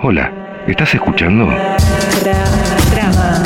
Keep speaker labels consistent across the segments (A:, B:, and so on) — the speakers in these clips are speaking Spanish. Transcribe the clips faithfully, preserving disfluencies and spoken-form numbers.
A: Hola, ¿estás escuchando?
B: Trama.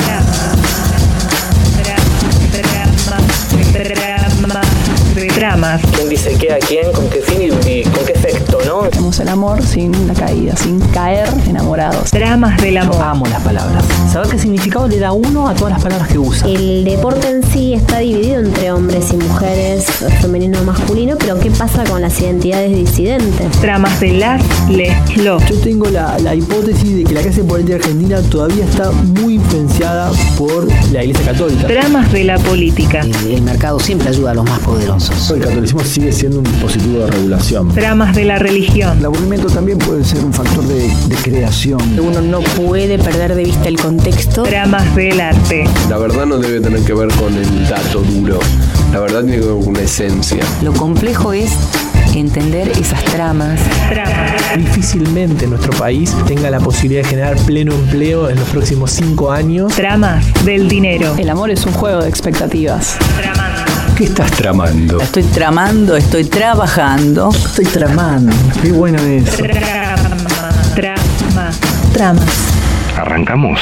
B: Tramas.
C: ¿Quién dice qué a quién? ¿Con qué fin y, y con qué efecto, no?
D: Tenemos el amor sin la caída, sin caer enamorados.
B: Tramas del amor.
C: Yo amo las palabras. Saber qué significado le da uno a todas las palabras que usa.
E: El deporte en sí está dividido entre hombres y mujeres, femenino o masculino, pero ¿qué pasa con las identidades disidentes?
B: Tramas de las, les, los.
F: Yo tengo la, la hipótesis de que la clase política argentina todavía está muy influenciada por la Iglesia Católica.
B: Tramas de la política.
G: El, el mercado siempre ayuda a los más poderosos.
H: El catolicismo sigue siendo un dispositivo de regulación.
B: Tramas de la religión.
I: El aburrimiento también puede ser un factor de, de creación.
J: Uno no puede perder de vista el contexto.
B: Tramas del arte.
K: La verdad no debe tener que ver con el dato duro. La verdad tiene que ver con una esencia.
J: Lo complejo es entender esas tramas.
B: Tramas.
L: Difícilmente nuestro país tenga la posibilidad de generar pleno empleo en los próximos cinco años.
B: Tramas del dinero.
D: El amor es un juego de expectativas.
B: Tramando.
A: ¿Qué estás tramando?
G: Estoy tramando, estoy trabajando.
F: Estoy tramando. Qué bueno eso.
B: Trama. Trama. Tramas.
A: ¿Arrancamos?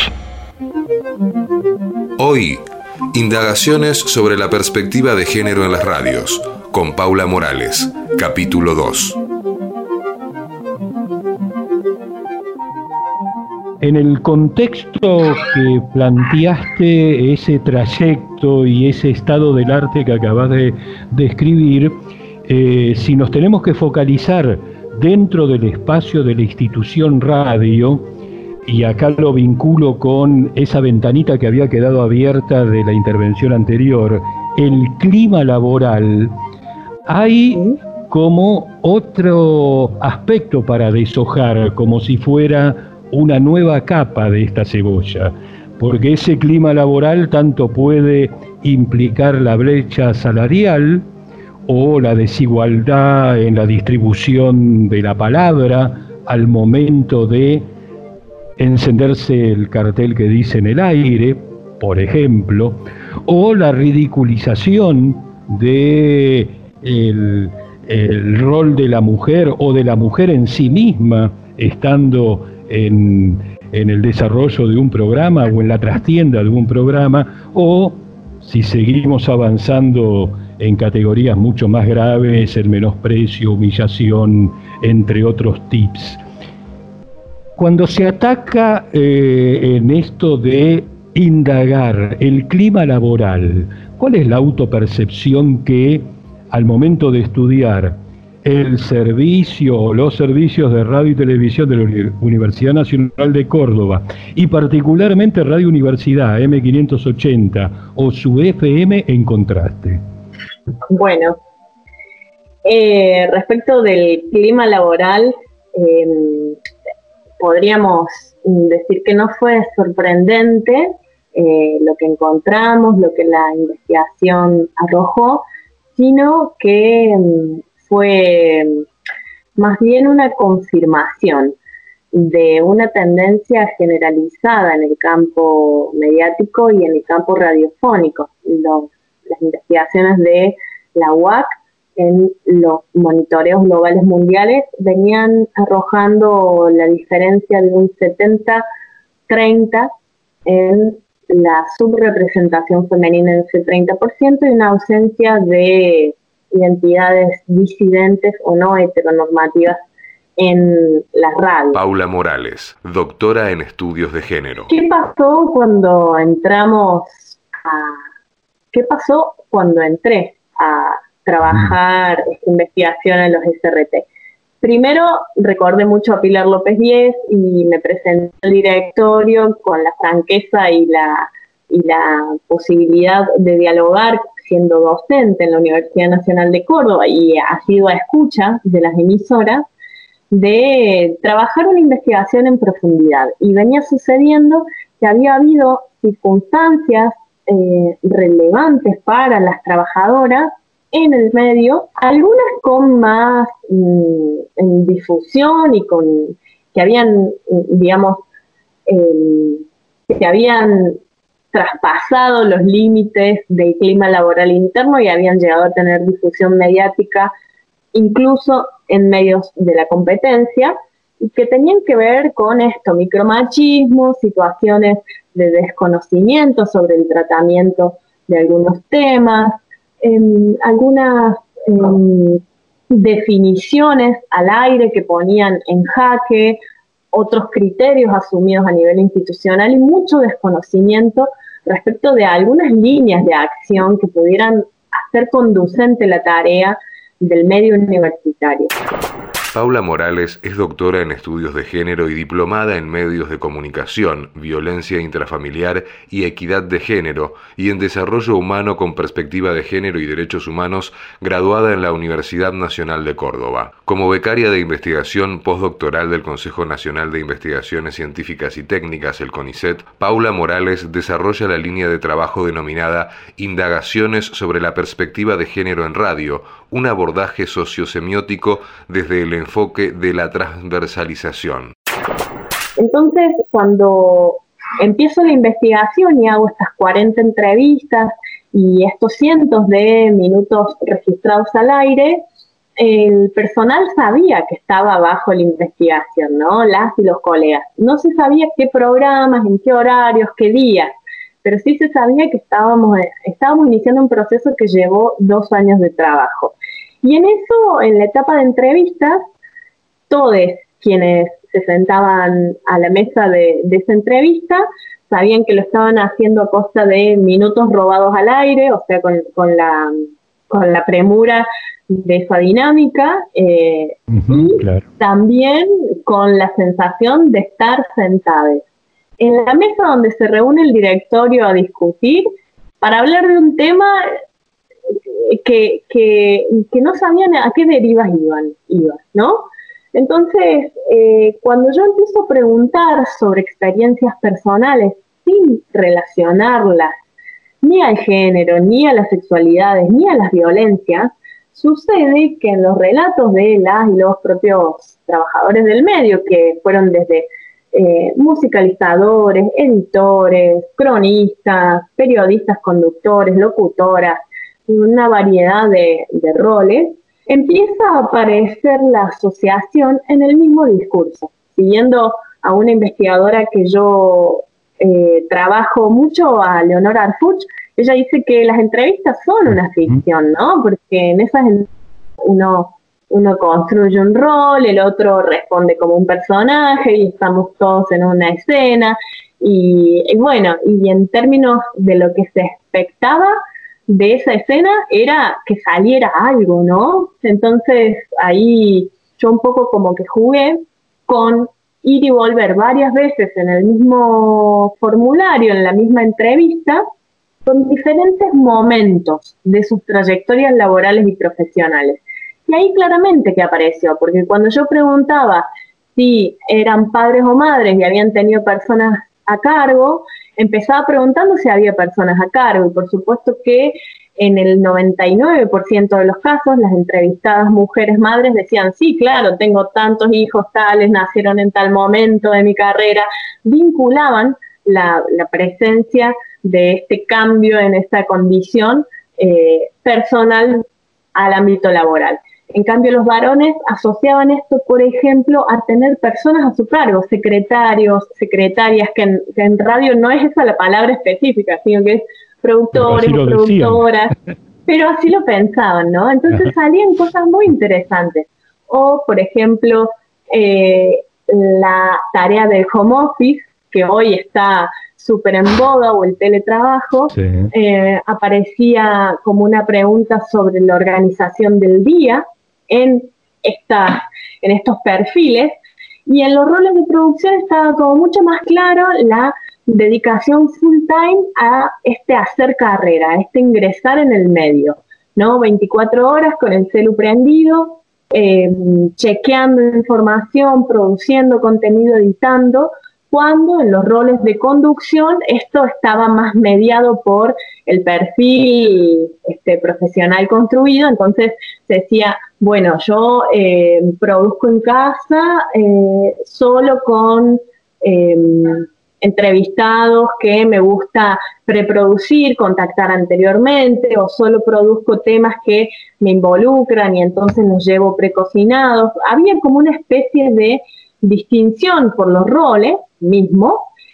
M: Hoy, indagaciones sobre la perspectiva de género en las radios, con Paula Morales, capítulo dos.
N: En el contexto que planteaste, ese trayecto y ese estado del arte que acabas de describir, eh, si nos tenemos que focalizar dentro del espacio de la institución radio, y acá lo vinculo con esa ventanita que había quedado abierta de la intervención anterior, el clima laboral, hay como otro aspecto para deshojar, como si fuera una nueva capa de esta cebolla, porque ese clima laboral tanto puede implicar la brecha salarial o la desigualdad en la distribución de la palabra al momento de encenderse el cartel que dice en el aire, por ejemplo, o la ridiculización de el, el rol de la mujer o de la mujer en sí misma, estando En, en el desarrollo de un programa o en la trastienda de un programa, o si seguimos avanzando en categorías mucho más graves, el menosprecio, humillación, entre otros tips. Cuando se ataca eh, en esto de indagar el clima laboral, ¿cuál es la autopercepción que al momento de estudiar el servicio o los servicios de radio y televisión de la Universidad Nacional de Córdoba, y particularmente Radio Universidad eme quinientos ochenta o su efe eme, encontraste?
O: Bueno, eh, respecto del clima laboral, eh, podríamos decir que no fue sorprendente eh, lo que encontramos, lo que la investigación arrojó, sino que eh, fue más bien una confirmación de una tendencia generalizada en el campo mediático y en el campo radiofónico. Los, las investigaciones de la U A C en los monitoreos globales mundiales venían arrojando la diferencia de un setenta treinta en la subrepresentación femenina en ese treinta por ciento y una ausencia de identidades disidentes o no heteronormativas en las radios.
M: Paula Morales, doctora en estudios de género.
O: ¿Qué pasó cuando entramos a... ¿Qué pasó cuando entré a trabajar esta investigación en los ese erre te? Primero, recordé mucho a Pilar López Díez y me presenté al directorio con la franqueza y la, y la posibilidad de dialogar siendo docente en la Universidad Nacional de Córdoba y ha sido a escucha de las emisoras, de trabajar una investigación en profundidad. Y venía sucediendo que había habido circunstancias eh, relevantes para las trabajadoras en el medio, algunas con más mm, en difusión y con que habían, digamos, eh, que habían traspasado los límites del clima laboral interno y habían llegado a tener difusión mediática incluso en medios de la competencia, que tenían que ver con esto, micromachismo, situaciones de desconocimiento sobre el tratamiento de algunos temas, eh, algunas eh, definiciones al aire que ponían en jaque, otros criterios asumidos a nivel institucional y mucho desconocimiento respecto de algunas líneas de acción que pudieran hacer conducente la tarea del medio universitario.
M: Paula Morales es doctora en estudios de género y diplomada en medios de comunicación, violencia intrafamiliar y equidad de género, y en desarrollo humano con perspectiva de género y derechos humanos, graduada en la Universidad Nacional de Córdoba. Como becaria de investigación postdoctoral del Consejo Nacional de Investigaciones Científicas y Técnicas, el CONICET, Paula Morales desarrolla la línea de trabajo denominada Indagaciones sobre la perspectiva de género en radio, un abordaje sociosemiótico desde el enfoque de la transversalización.
O: Entonces, cuando empiezo la investigación y hago estas cuarenta entrevistas y estos cientos de minutos registrados al aire, el personal sabía que estaba bajo la investigación, ¿no? Las y los colegas. No se sabía qué programas, en qué horarios, qué días, pero sí se sabía que estábamos, estábamos iniciando un proceso que llevó dos años de trabajo. Y en eso, en la etapa de entrevistas, todos quienes se sentaban a la mesa de, de esa entrevista sabían que lo estaban haciendo a costa de minutos robados al aire, o sea, con, con, la, con la premura de esa dinámica, eh, uh-huh, y claro. También con la sensación de estar sentados en la mesa donde se reúne el directorio a discutir para hablar de un tema que, que, que no sabían a qué derivas iban, iban ¿no? Entonces, eh, cuando yo empiezo a preguntar sobre experiencias personales sin relacionarlas ni al género, ni a las sexualidades, ni a las violencias, sucede que en los relatos de las y los propios trabajadores del medio, que fueron desde eh, musicalizadores, editores, cronistas, periodistas, conductores, locutoras, una variedad de, de roles, empieza a aparecer la asociación en el mismo discurso. Siguiendo a una investigadora que yo eh, trabajo mucho, a Leonora Arfuch, ella dice que las entrevistas son una ficción, ¿no? Porque en esas uno, uno construye un rol, el otro responde como un personaje y estamos todos en una escena. Y, y bueno, y en términos de lo que se expectaba de esa escena era que saliera algo, ¿no? Entonces ahí yo un poco como que jugué con ir y volver varias veces en el mismo formulario, en la misma entrevista, con diferentes momentos de sus trayectorias laborales y profesionales. Y ahí claramente que apareció, porque cuando yo preguntaba si eran padres o madres y habían tenido personas a cargo, empezaba preguntando si había personas a cargo, y por supuesto que en el noventa y nueve por ciento de los casos las entrevistadas mujeres madres decían, sí, claro, tengo tantos hijos tales, nacieron en tal momento de mi carrera, vinculaban la, la presencia de este cambio en esta condición eh, personal al ámbito laboral. En cambio, los varones asociaban esto, por ejemplo, a tener personas a su cargo, secretarios, secretarias, que en, que en radio no es esa la palabra específica, sino que es productores, pero productoras, pero así lo pensaban, ¿no? Entonces salían cosas muy interesantes. O, por ejemplo, eh, la tarea del home office, que hoy está súper en boga, o el teletrabajo, sí. eh, aparecía como una pregunta sobre la organización del día en, esta, en estos perfiles, y en los roles de producción estaba como mucho más claro la dedicación full time a este hacer carrera, a este ingresar en el medio, ¿no? veinticuatro horas con el celu prendido, eh, chequeando información, produciendo contenido, editando, cuando en los roles de conducción esto estaba más mediado por el perfil este, profesional construido. Entonces se decía, bueno, yo eh, produzco en casa eh, solo con eh, entrevistados que me gusta preproducir, contactar anteriormente, o solo produzco temas que me involucran y entonces los llevo precocinados. Había como una especie de distinción por los roles mismos,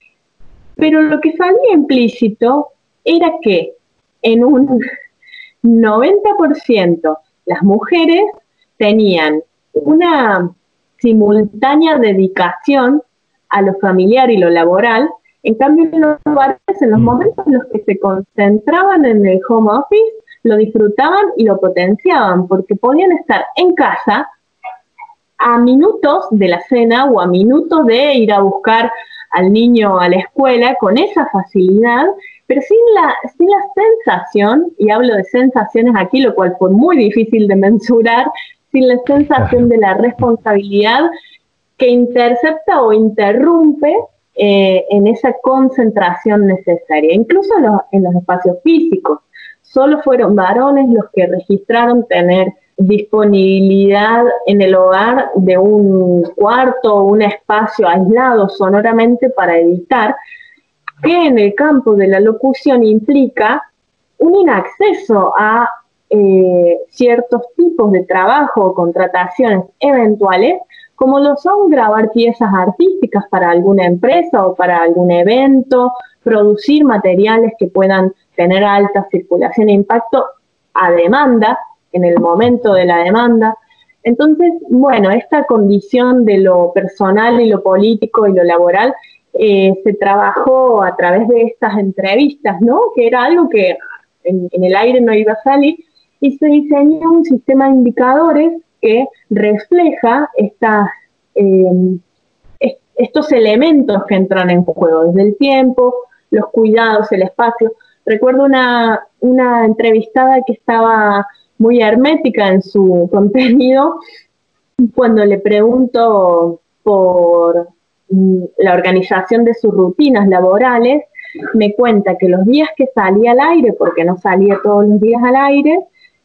O: pero lo que salía implícito era que en un noventa por ciento las mujeres tenían una simultánea dedicación a lo familiar y lo laboral. En cambio, los varones, en los momentos en los que se concentraban en el home office, lo disfrutaban y lo potenciaban, porque podían estar en casa a minutos de la cena o a minutos de ir a buscar al niño a la escuela con esa facilidad, pero sin la, sin la sensación, y hablo de sensaciones aquí, lo cual fue muy difícil de mensurar, sin la sensación de la responsabilidad que intercepta o interrumpe eh, en esa concentración necesaria, incluso en los, en los espacios físicos. Solo fueron varones los que registraron tener disponibilidad en el hogar de un cuarto o un espacio aislado sonoramente para editar, que en el campo de la locución implica un inacceso a eh, ciertos tipos de trabajo o contrataciones eventuales, como lo son grabar piezas artísticas para alguna empresa o para algún evento, producir materiales que puedan tener alta circulación e impacto a demanda, en el momento de la demanda. Entonces, bueno, esta condición de lo personal y lo político y lo laboral eh, se trabajó a través de estas entrevistas, ¿no? Que era algo que en, en el aire no iba a salir, y se diseñó un sistema de indicadores que refleja estas, eh, est- estos elementos que entran en juego, desde el tiempo, los cuidados, el espacio. Recuerdo una, una entrevistada que estaba muy hermética en su contenido cuando le pregunto por mm, la organización de sus rutinas laborales. Me cuenta que los días que salía al aire, porque no salía todos los días al aire,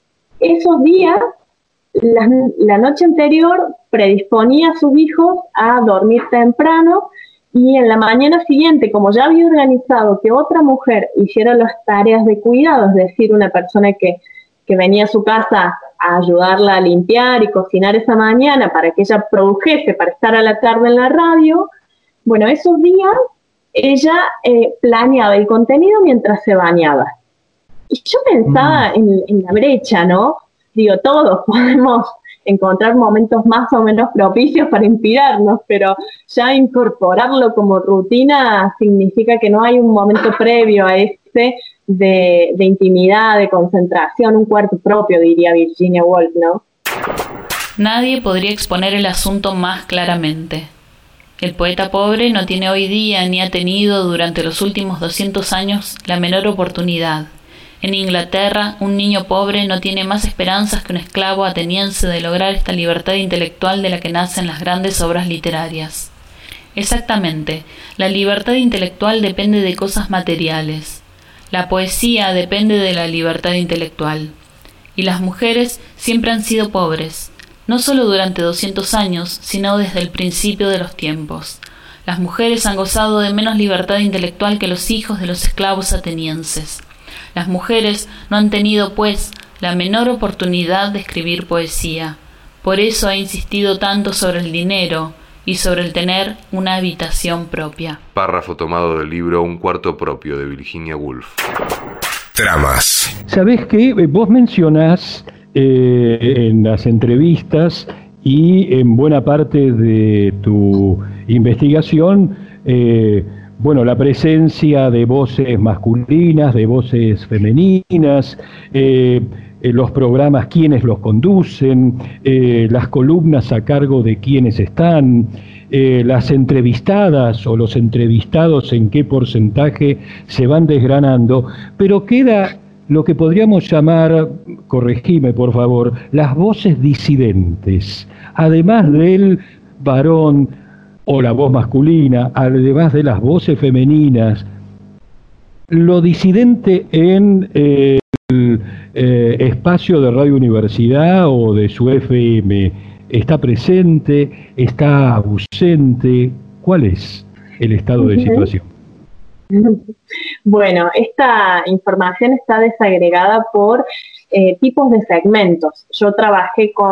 O: esos días, la, la noche anterior, predisponía a sus hijos a dormir temprano, y en la mañana siguiente, como ya había organizado que otra mujer hiciera las tareas de cuidado, es decir, una persona que, que venía a su casa a ayudarla a limpiar y cocinar esa mañana para que ella produjese para estar a la tarde en la radio, bueno, esos días ella eh, planeaba el contenido mientras se bañaba. Y yo pensaba mm. en, en la brecha, ¿no? Digo, todos podemos encontrar momentos más o menos propicios para inspirarnos, pero ya incorporarlo como rutina significa que no hay un momento previo a este de, de intimidad, de concentración, un cuarto propio, diría Virginia Woolf, ¿no?
P: Nadie podría exponer el asunto más claramente. El poeta pobre no tiene hoy día ni ha tenido durante los últimos doscientos años la menor oportunidad. En Inglaterra, un niño pobre no tiene más esperanzas que un esclavo ateniense de lograr esta libertad intelectual de la que nacen las grandes obras literarias. Exactamente, la libertad intelectual depende de cosas materiales. La poesía depende de la libertad intelectual. Y las mujeres siempre han sido pobres, no solo durante doscientos años, sino desde el principio de los tiempos. Las mujeres han gozado de menos libertad intelectual que los hijos de los esclavos atenienses. Las mujeres no han tenido, pues, la menor oportunidad de escribir poesía. Por eso ha insistido tanto sobre el dinero y sobre el tener una habitación propia.
M: Párrafo tomado del libro Un cuarto propio de Virginia Woolf. Tramas.
N: ¿Sabés qué? Vos mencionás eh, en las entrevistas y en buena parte de tu investigación eh, bueno, la presencia de voces masculinas, de voces femeninas, eh, eh, los programas, quiénes los conducen, eh, las columnas a cargo de quiénes están, eh, las entrevistadas o los entrevistados en qué porcentaje se van desgranando, pero queda lo que podríamos llamar, corregime por favor, las voces disidentes, además del varón o la voz masculina, además de las voces femeninas. Lo disidente en eh, el eh, espacio de Radio Universidad o de su F M, ¿está presente? ¿Está ausente? ¿Cuál es el estado de situación?
O: Bueno, esta información está desagregada por eh, tipos de segmentos. Yo trabajé con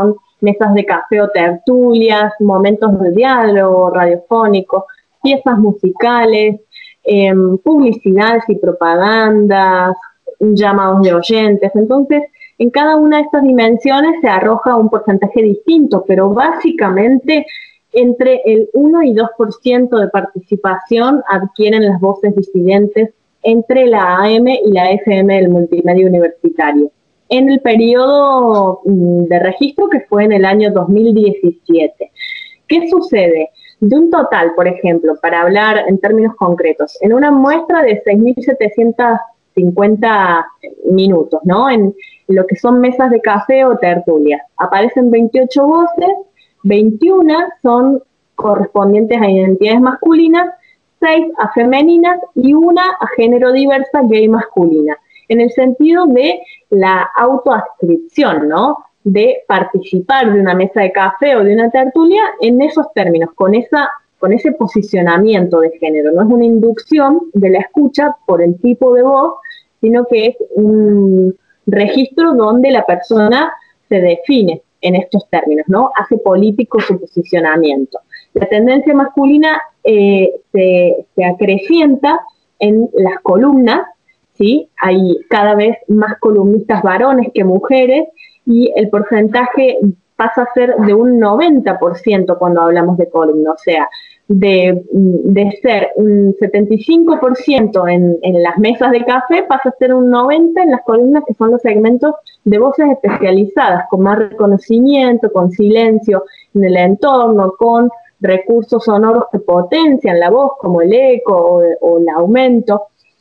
O: mesas de café o tertulias, momentos de diálogo radiofónico, piezas musicales, eh, publicidades y propagandas, llamados de oyentes. Entonces, en cada una de estas dimensiones se arroja un porcentaje distinto, pero básicamente entre el uno y dos por ciento de participación adquieren las voces disidentes entre la A M y la F M del multimedia universitario, en el periodo de registro que fue en el año dos mil diecisiete. ¿Qué sucede? De un total, por ejemplo, para hablar en términos concretos, en una muestra de seis mil setecientos cincuenta minutos, ¿no? En lo que son mesas de café o tertulias, aparecen veintiocho voces, veintiuna son correspondientes a identidades masculinas, seis a femeninas y una a género diversa gay masculina, en el sentido de la autoadscripción, ¿no? De participar de una mesa de café o de una tertulia en esos términos, con esa, con ese posicionamiento de género. No es una inducción de la escucha por el tipo de voz, sino que es un registro donde la persona se define en estos términos, ¿no? Hace político su posicionamiento. La tendencia masculina eh, se, se acrecienta en las columnas, ¿sí? Hay cada vez más columnistas varones que mujeres y el porcentaje pasa a ser de un noventa por ciento cuando hablamos de columna, o sea, de, de ser un setenta y cinco por ciento en, en las mesas de café, pasa a ser un noventa por ciento en las columnas, que son los segmentos de voces especializadas, con más reconocimiento, con silencio en el entorno, con recursos sonoros que potencian la voz, como el eco o, o el aumento,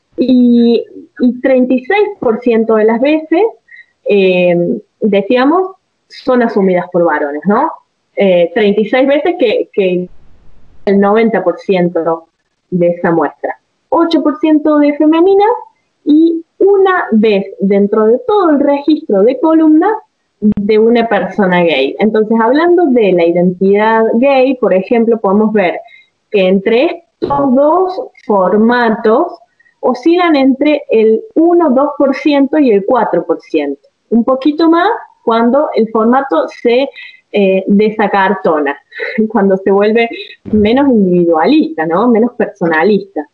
O: y, y treinta y seis por ciento de las veces, eh, decíamos, son asumidas por varones, ¿no? Eh, treinta y seis veces que, que el noventa por ciento de esa muestra, ocho por ciento de femeninas y una vez dentro de todo el registro de columnas de una persona gay. Entonces, hablando de la identidad gay, por ejemplo, podemos ver que entre estos dos formatos oscilan entre el uno, dos por ciento y el cuatro por ciento. Un poquito más cuando el formato se eh, desacartona, cuando se vuelve menos individualista, ¿no? Menos personalista.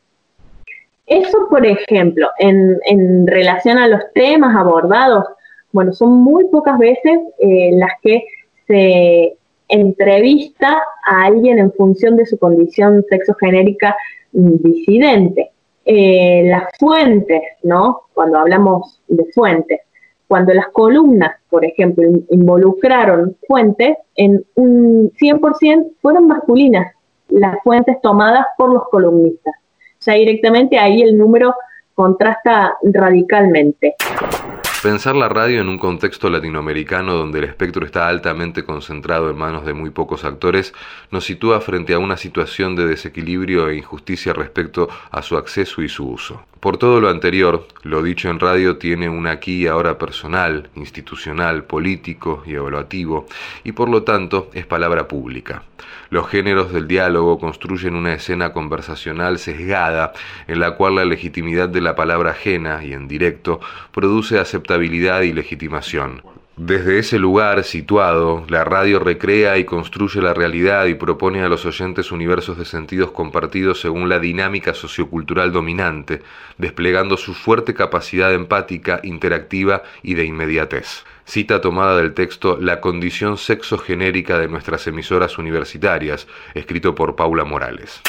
O: Eso, por ejemplo, en, en relación a los temas abordados, bueno, son muy pocas veces eh, las que se entrevista a alguien en función de su condición sexogenérica disidente. Eh, las fuentes, ¿no? Cuando hablamos de fuentes, cuando las columnas, por ejemplo, involucraron fuentes, en un cien por ciento fueron masculinas las fuentes tomadas por los columnistas. Ya directamente ahí el número contrasta radicalmente.
M: Pensar la radio en un contexto latinoamericano donde el espectro está altamente concentrado en manos de muy pocos actores nos sitúa frente a una situación de desequilibrio e injusticia respecto a su acceso y su uso. Por todo lo anterior, lo dicho en radio tiene un aquí y ahora personal, institucional, político y evaluativo, y por lo tanto es palabra pública. Los géneros del diálogo construyen una escena conversacional sesgada en la cual la legitimidad de la palabra ajena y en directo produce aceptabilidad y legitimación. Desde ese lugar situado, la radio recrea y construye la realidad y propone a los oyentes universos de sentidos compartidos según la dinámica sociocultural dominante, desplegando su fuerte capacidad empática, interactiva y de inmediatez. Cita tomada del texto La condición sexogenérica de nuestras emisoras universitarias, escrito por Paula Morales.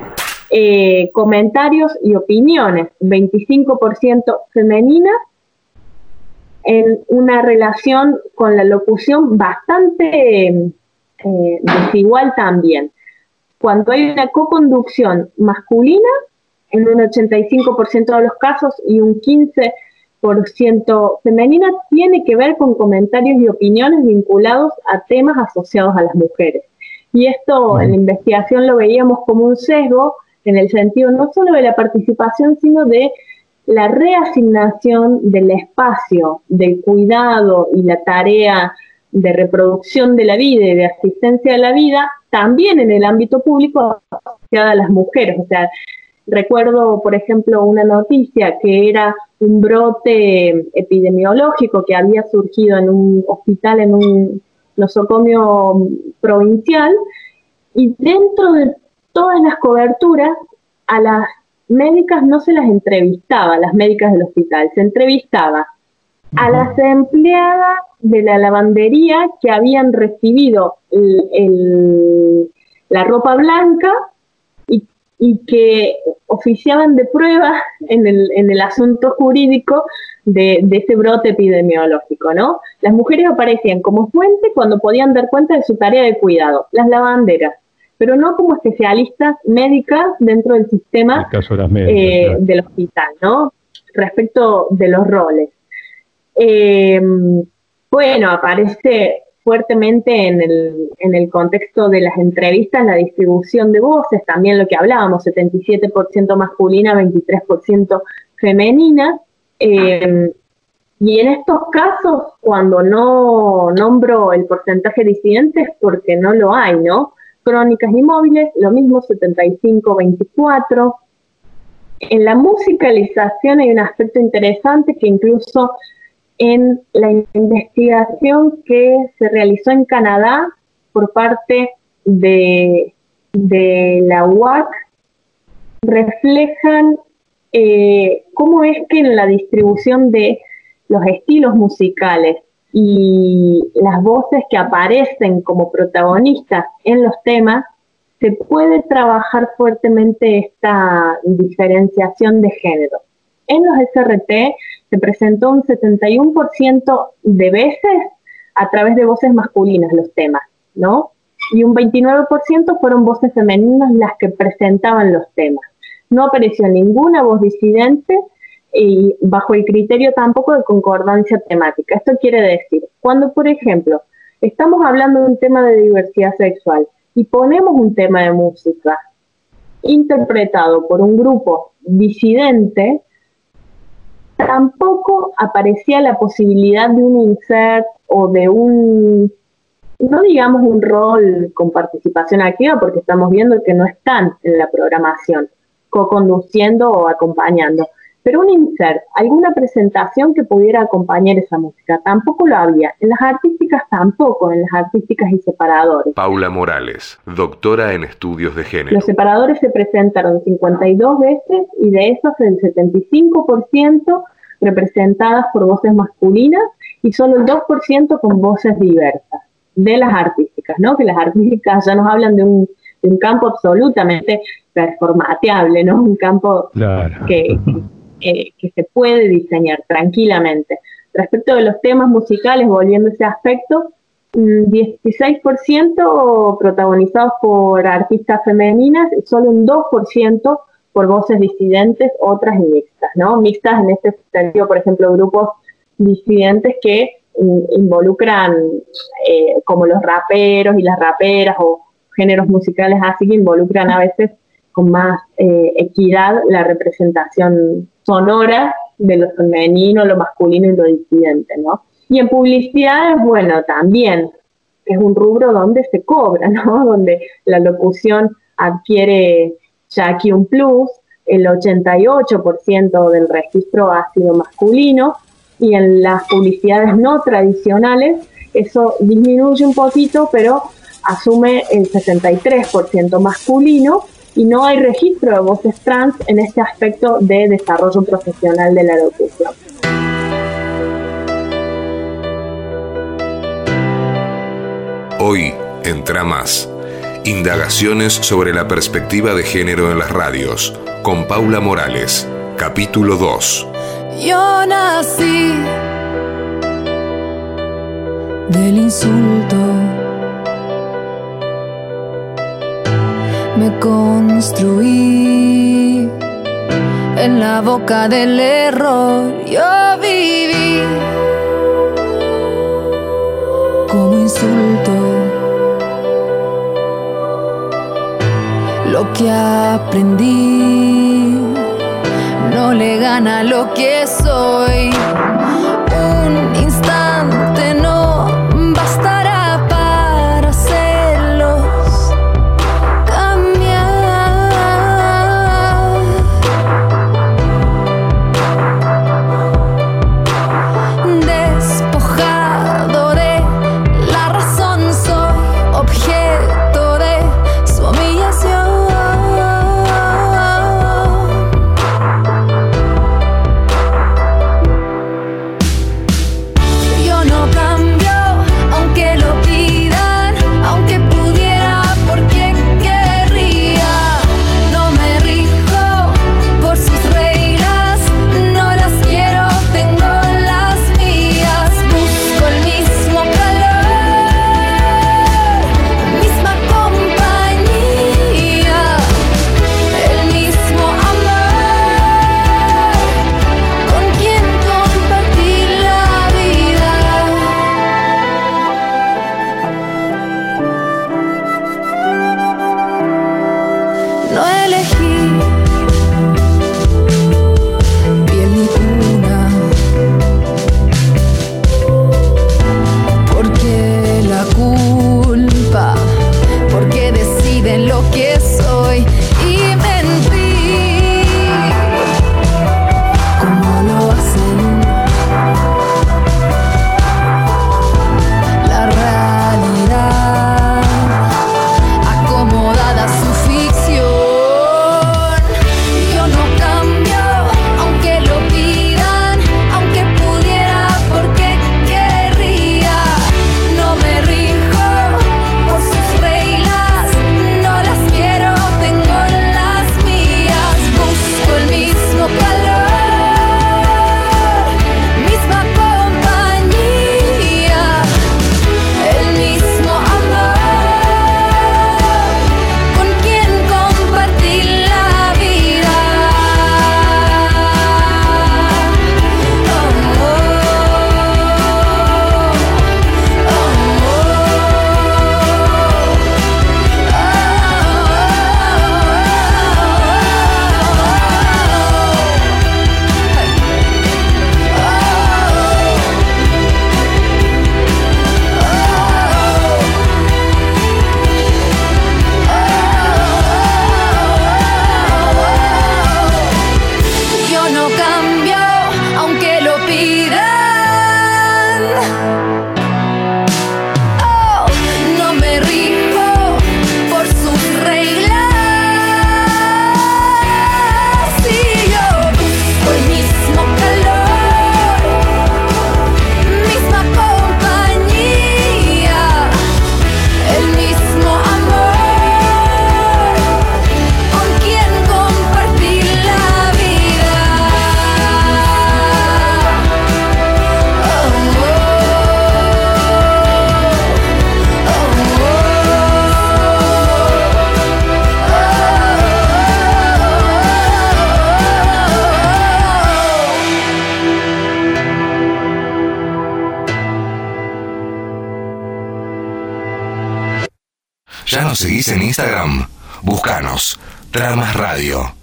O: Eh, comentarios y opiniones, veinticinco por ciento femeninas, en una relación con la locución bastante eh, desigual también. Cuando hay una co-conducción masculina, en un ochenta y cinco por ciento de los casos y un quince por ciento femenina, tiene que ver con comentarios y opiniones vinculados a temas asociados a las mujeres. Y esto en la investigación lo veíamos como un sesgo en el sentido no solo de la participación, sino de la reasignación del espacio, del cuidado y la tarea de reproducción de la vida y de asistencia a la vida, también en el ámbito público asociada a las mujeres. O sea, recuerdo, por ejemplo, una noticia que era un brote epidemiológico que había surgido en un hospital en un, nosocomio provincial, y dentro de todas las coberturas a las médicas no se las entrevistaba, las médicas del hospital, se entrevistaba a las empleadas de la lavandería que habían recibido el, el, la ropa blanca y, y que oficiaban de prueba en el, en el asunto jurídico de, de ese brote epidemiológico, ¿no? Las mujeres aparecían como fuente cuando podían dar cuenta de su tarea de cuidado, las lavanderas, pero no como especialistas médicas dentro del sistema
N: caso de las médicas,
O: eh,
N: claro.
O: del hospital, ¿no? Respecto de los roles. Eh, bueno, aparece fuertemente en el, en el contexto de las entrevistas la distribución de voces, también lo que hablábamos, setenta y siete por ciento masculina, veintitrés por ciento femenina, eh, y en estos casos, cuando no nombro el porcentaje de disidentes, porque no lo hay, ¿no? Crónicas y móviles, lo mismo, setenta y cinco a veinticuatro. En la musicalización hay un aspecto interesante que incluso en la investigación que se realizó en Canadá por parte de, de la U A C, reflejan eh, cómo es que en la distribución de los estilos musicales y las voces que aparecen como protagonistas en los temas, se puede trabajar fuertemente esta diferenciación de género. En los S R T se presentó un setenta y uno por ciento de veces a través de voces masculinas los temas, ¿no? Y un veintinueve por ciento fueron voces femeninas las que presentaban los temas. No apareció ninguna voz disidente y bajo el criterio tampoco de concordancia temática. Esto quiere decir, cuando por ejemplo estamos hablando de un tema de diversidad sexual y ponemos un tema de música interpretado por un grupo disidente, tampoco aparecía la posibilidad de un insert o de un, no digamos un rol con participación activa, porque estamos viendo que no están en la programación, co-conduciendo o acompañando, pero un insert, alguna presentación que pudiera acompañar esa música, tampoco lo había. En las artísticas tampoco, en las artísticas y separadores.
M: Paula Morales, doctora en estudios de género.
O: Los separadores se presentaron cincuenta y dos veces y de esos el setenta y cinco por ciento representadas por voces masculinas y solo el dos por ciento con voces diversas de las artísticas, ¿no? Que las artísticas ya nos hablan de un, de un campo absolutamente performateable, ¿no? Un campo
N: claro.
O: que... Eh, que se puede diseñar tranquilamente. Respecto de los temas musicales, volviendo a ese aspecto, dieciséis por ciento protagonizados por artistas femeninas y solo un dos por ciento por voces disidentes, otras y mixtas, ¿no? Mixtas en este sentido, por ejemplo, grupos disidentes que mm, involucran eh, como los raperos y las raperas o géneros musicales así que involucran a veces con más eh, equidad la representación sonora de lo femenino, lo masculino y lo disidente, ¿no? Y en publicidades, bueno, también es un rubro donde se cobra, ¿no? Donde la locución adquiere ya aquí un plus, el ochenta y ocho por ciento del registro ha sido masculino, y en las publicidades no tradicionales eso disminuye un poquito, pero asume el sesenta y tres por ciento masculino, y no hay registro de voces trans en este aspecto de desarrollo profesional de la locución.
M: Hoy, en Tramas, indagaciones sobre la perspectiva de género en las radios, con Paula Morales, capítulo dos.
Q: Yo nací del insulto, me construí en la boca del error. Yo viví como insulto lo que aprendí, no le gana lo que soy. Un instante no bastará para hacerlos despojado de la razón
M: ¿Ya nos seguís en Instagram? Búscanos, Tramas Radio.